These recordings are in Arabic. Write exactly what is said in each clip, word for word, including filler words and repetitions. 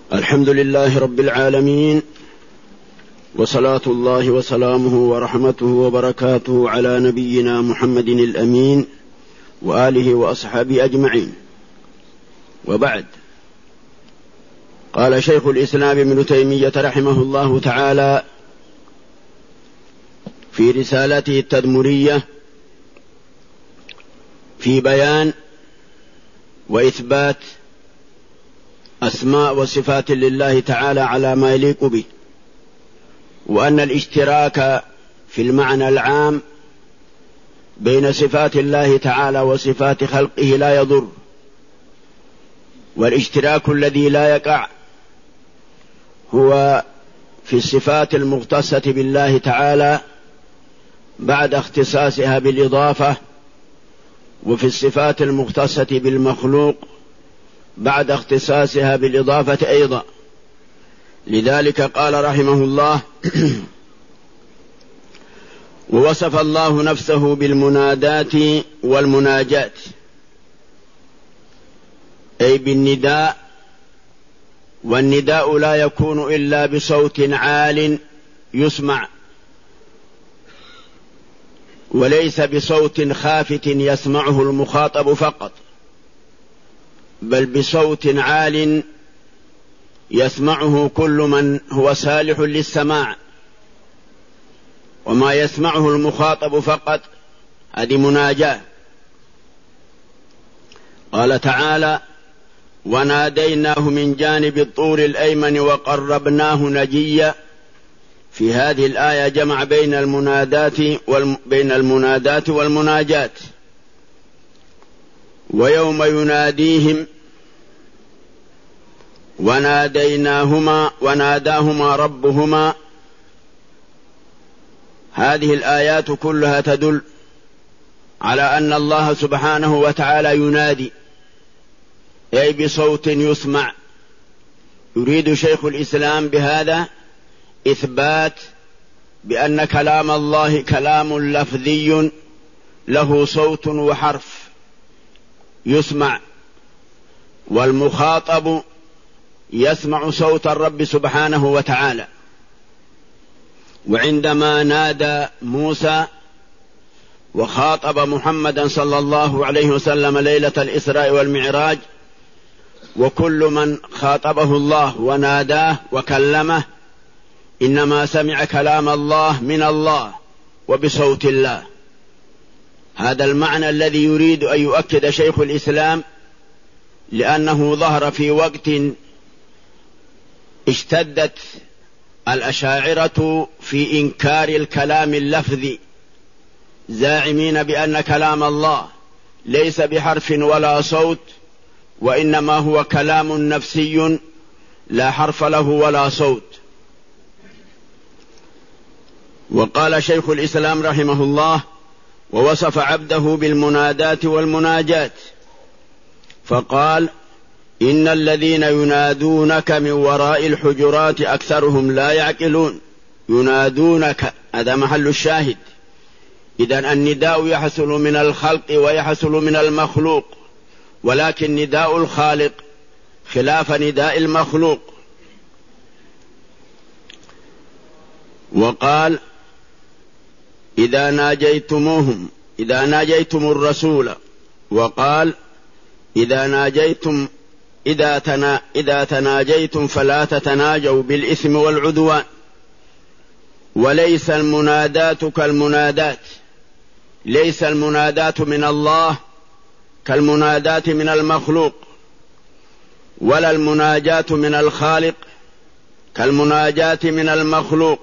الحمد لله رب العالمين، وصلاة الله وسلامه ورحمته وبركاته على نبينا محمد الأمين وآله وأصحابه أجمعين، وبعد. قال شيخ الإسلام ابن تيمية رحمه الله تعالى في رسالته التدمرية في بيان وإثبات أسماء وصفات لله تعالى على ما يليق به، وأن الاشتراك في المعنى العام بين صفات الله تعالى وصفات خلقه لا يضر، والاشتراك الذي لا يقع هو في الصفات المختصة بالله تعالى بعد اختصاصها بالإضافة، وفي الصفات المختصة بالمخلوق بعد اختصاصها بالإضافة أيضا. لذلك قال رحمه الله: ووصف الله نفسه بالمنادات والمناجات، أي بالنداء، والنداء لا يكون إلا بصوت عال يسمع، وليس بصوت خافت يسمعه المخاطب فقط، بل بصوت عال يسمعه كل من هو صالح للسماع، وما يسمعه المخاطب فقط هذه مناجاة. قال تعالى: وناديناه من جانب الطور الأيمن وقربناه نجيا. في هذه الآية جمع بين المنادات بين المنادات والمناجات. ويوم يناديهم وناديناهما وناداهما ربهما. هذه الآيات كلها تدل على أن الله سبحانه وتعالى ينادي، أي بصوت يسمع. يريد شيخ الإسلام بهذا إثبات بأن كلام الله كلام لفظي له صوت وحرف يسمع، والمخاطب يسمع صوت الرب سبحانه وتعالى. وعندما نادى موسى وخاطب محمدا صلى الله عليه وسلم ليلة الإسراء والمعراج، وكل من خاطبه الله وناداه وكلمه إنما سمع كلام الله من الله وبصوت الله. هذا المعنى الذي يريد أن يؤكد شيخ الإسلام، لأنه ظهر في وقت اشتدت الأشاعرة في إنكار الكلام اللفظي، زاعمين بأن كلام الله ليس بحرف ولا صوت، وإنما هو كلام نفسي لا حرف له ولا صوت. وقال شيخ الإسلام رحمه الله: ووصف عبده بالمنادات والمناجات، فقال: إن الذين ينادونك من وراء الحجرات أكثرهم لا يعقلون. ينادونك هذا محل الشاهد. إذن النداء يحصل من الخلق ويحصل من المخلوق، ولكن نداء الخالق خلاف نداء المخلوق. وقال: إذا ناجيتموهم إذا ناجيتم الرسول. وقال: إذا ناجيتم إذا, تنا إذا تناجيتم فلا تتناجوا بالإثم والعدوان. وليس المنادات كالمنادات، ليس المنادات من الله كالمنادات من المخلوق، ولا المناجات من الخالق كالمناجات من المخلوق.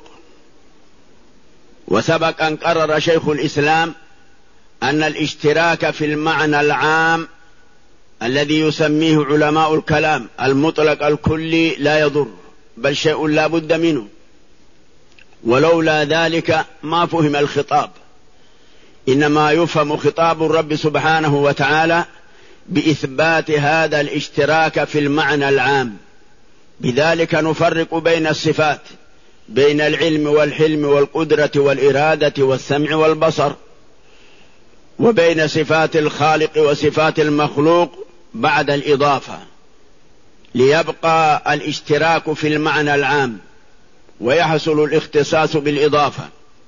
وسبق أن قرر شيخ الإسلام أن الاشتراك في المعنى العام الذي يسميه علماء الكلام المطلق الكلي لا يضر، بل شيء لا بد منه، ولولا ذلك ما فهم الخطاب. إنما يفهم خطاب الرب سبحانه وتعالى بإثبات هذا الاشتراك في المعنى العام. بذلك نفرق بين الصفات، بين العلم والحلم والقدرة والإرادة والسمع والبصر، وبين صفات الخالق وصفات المخلوق بعد الإضافة. ليبقى الاشتراك في المعنى العام ويحصل الاختصاص بالإضافة.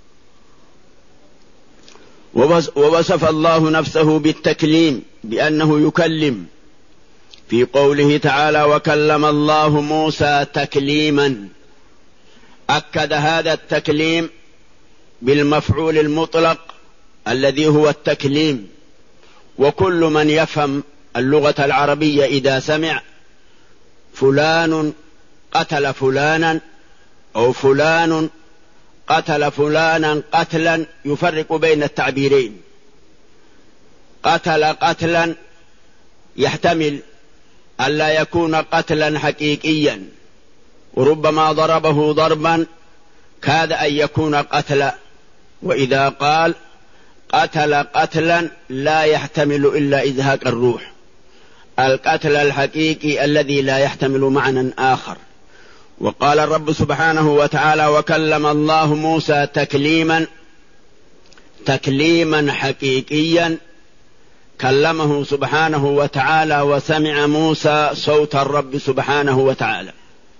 ووصف الله نفسه بالتكليم بأنه يكلم في قوله تعالى: وكلم الله موسى تكليما. أكد هذا التكليم بالمفعول المطلق الذي هو التكليم. وكل من يفهم اللغة العربية إذا سمع فلان قتل فلانا أو فلان قتل فلانا قتلا يفرق بين التعبيرين. قتل قتلا يحتمل ألا يكون قتلا حقيقيا، وربما ضربه ضربا كاد أن يكون قتلا. وإذا قال قتل قتلا لا يحتمل إلا إزهاق الروح، القتل الحقيقي الذي لا يحتمل معنى آخر. وقال الرب سبحانه وتعالى: وكلم الله موسى تكليما، تكليما حقيقيا، كلمه سبحانه وتعالى وسمع موسى صوت الرب سبحانه وتعالى.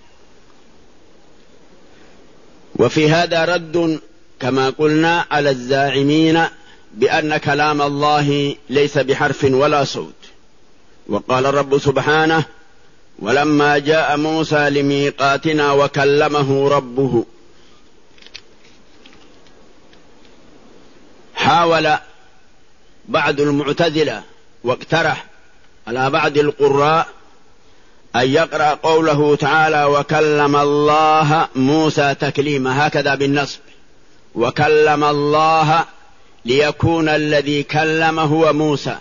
وفي هذا رد كما قلنا على الزاعمين بأن كلام الله ليس بحرف ولا صوت. وقال الرب سبحانه: ولما جاء موسى لميقاتنا وكلمه ربه. حاول بعض المعتزلة واقترح على بعض القراء أن يقرأ قوله تعالى: وكلم الله موسى تكليما، هكذا بالنصب، وكلم الله، ليكون الذي كلم هو موسى،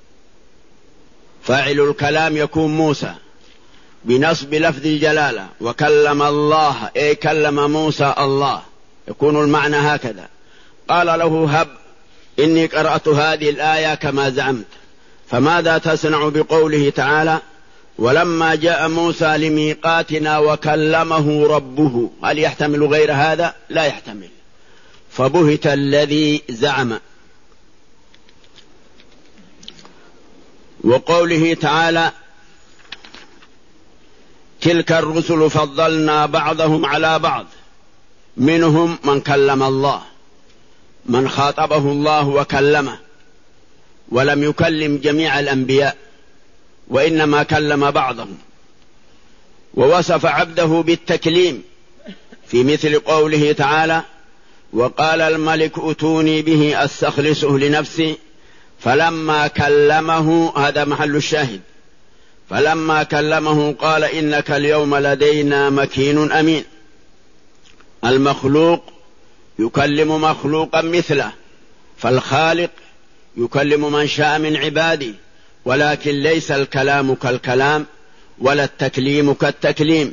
فاعل الكلام يكون موسى بنصب لفظ الجلالة، وكلم الله أي كلم موسى الله، يكون المعنى هكذا. قال له: هب إني قرأت هذه الآية كما زعمت، فماذا تصنع بقوله تعالى: ولما جاء موسى لميقاتنا وكلمه ربه؟ هل يحتمل غير هذا؟ لا يحتمل. فبهت الذي زعم. وقوله تعالى: تلك الرسل فضلنا بعضهم على بعض، منهم من كلم الله، من خاطبه الله وكلمه، ولم يكلم جميع الأنبياء وإنما كلم بعضهم. ووصف عبده بالتكليم في مثل قوله تعالى: وقال الملك ائتوني به أستخلصه لنفسي فلما كلمه، هذا محل الشاهد، فلما كلمه قال إنك اليوم لدينا مكين أمين. المخلوق يكلم مخلوقا مثله، فالخالق يكلم من شاء من عباده، ولكن ليس الكلام كالكلام ولا التكليم كالتكليم.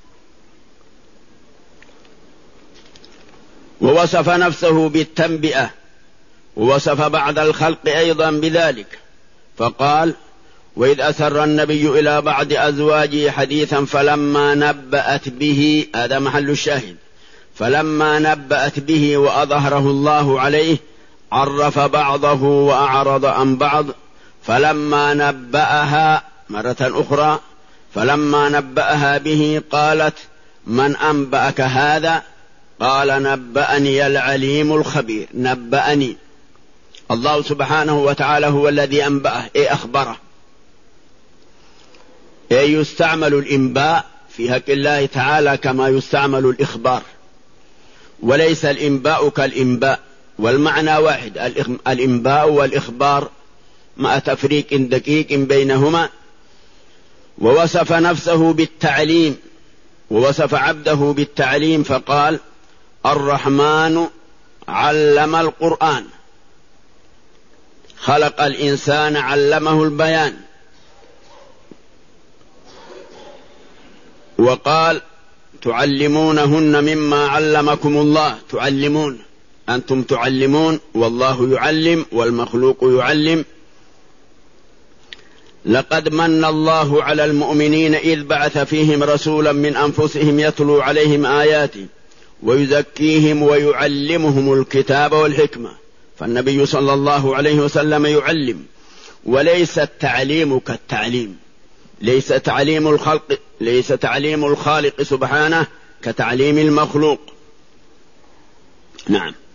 ووصف نفسه بالتنبئة، ووصف بعض الخلق أيضا بذلك، فقال: وإذ أسر النبي إلى بعض أزواجه حديثا فلما نبأت به، هذا محل الشاهد، فلما نبأت به وأظهره الله عليه عرف بعضه وأعرض عن بعض، فلما نبأها مرة أخرى، فلما نبأها به قالت: من أنبأك هذا؟ قال: نبأني العليم الخبير. نبأني، الله سبحانه وتعالى هو الذي أنبأه، أي أخبره. أي يستعمل الإنباء في حق الله تعالى كما يستعمل الإخبار، وليس الإنباء كالإنباء، والمعنى واحد، الإنباء والإخبار مع تفريق دقيق بينهما. ووصف نفسه بالتعليم، ووصف عبده بالتعليم، فقال: الرحمن علم القرآن، خلق الإنسان علمه البيان. وقال: تعلمونهن مما علمكم الله. تعلمون، أنتم تعلمون، والله يعلم، والمخلوق يعلم. لقد من الله على المؤمنين إذ بعث فيهم رسولا من أنفسهم يتلو عليهم آياته ويزكيهم ويعلمهم الكتاب والحكمة. فالنبي صلى الله عليه وسلم يعلم، وليس التعليم كالتعليم، ليس تعليم الخلق ليس تعليم الخالق سبحانه كتعليم المخلوق. نعم.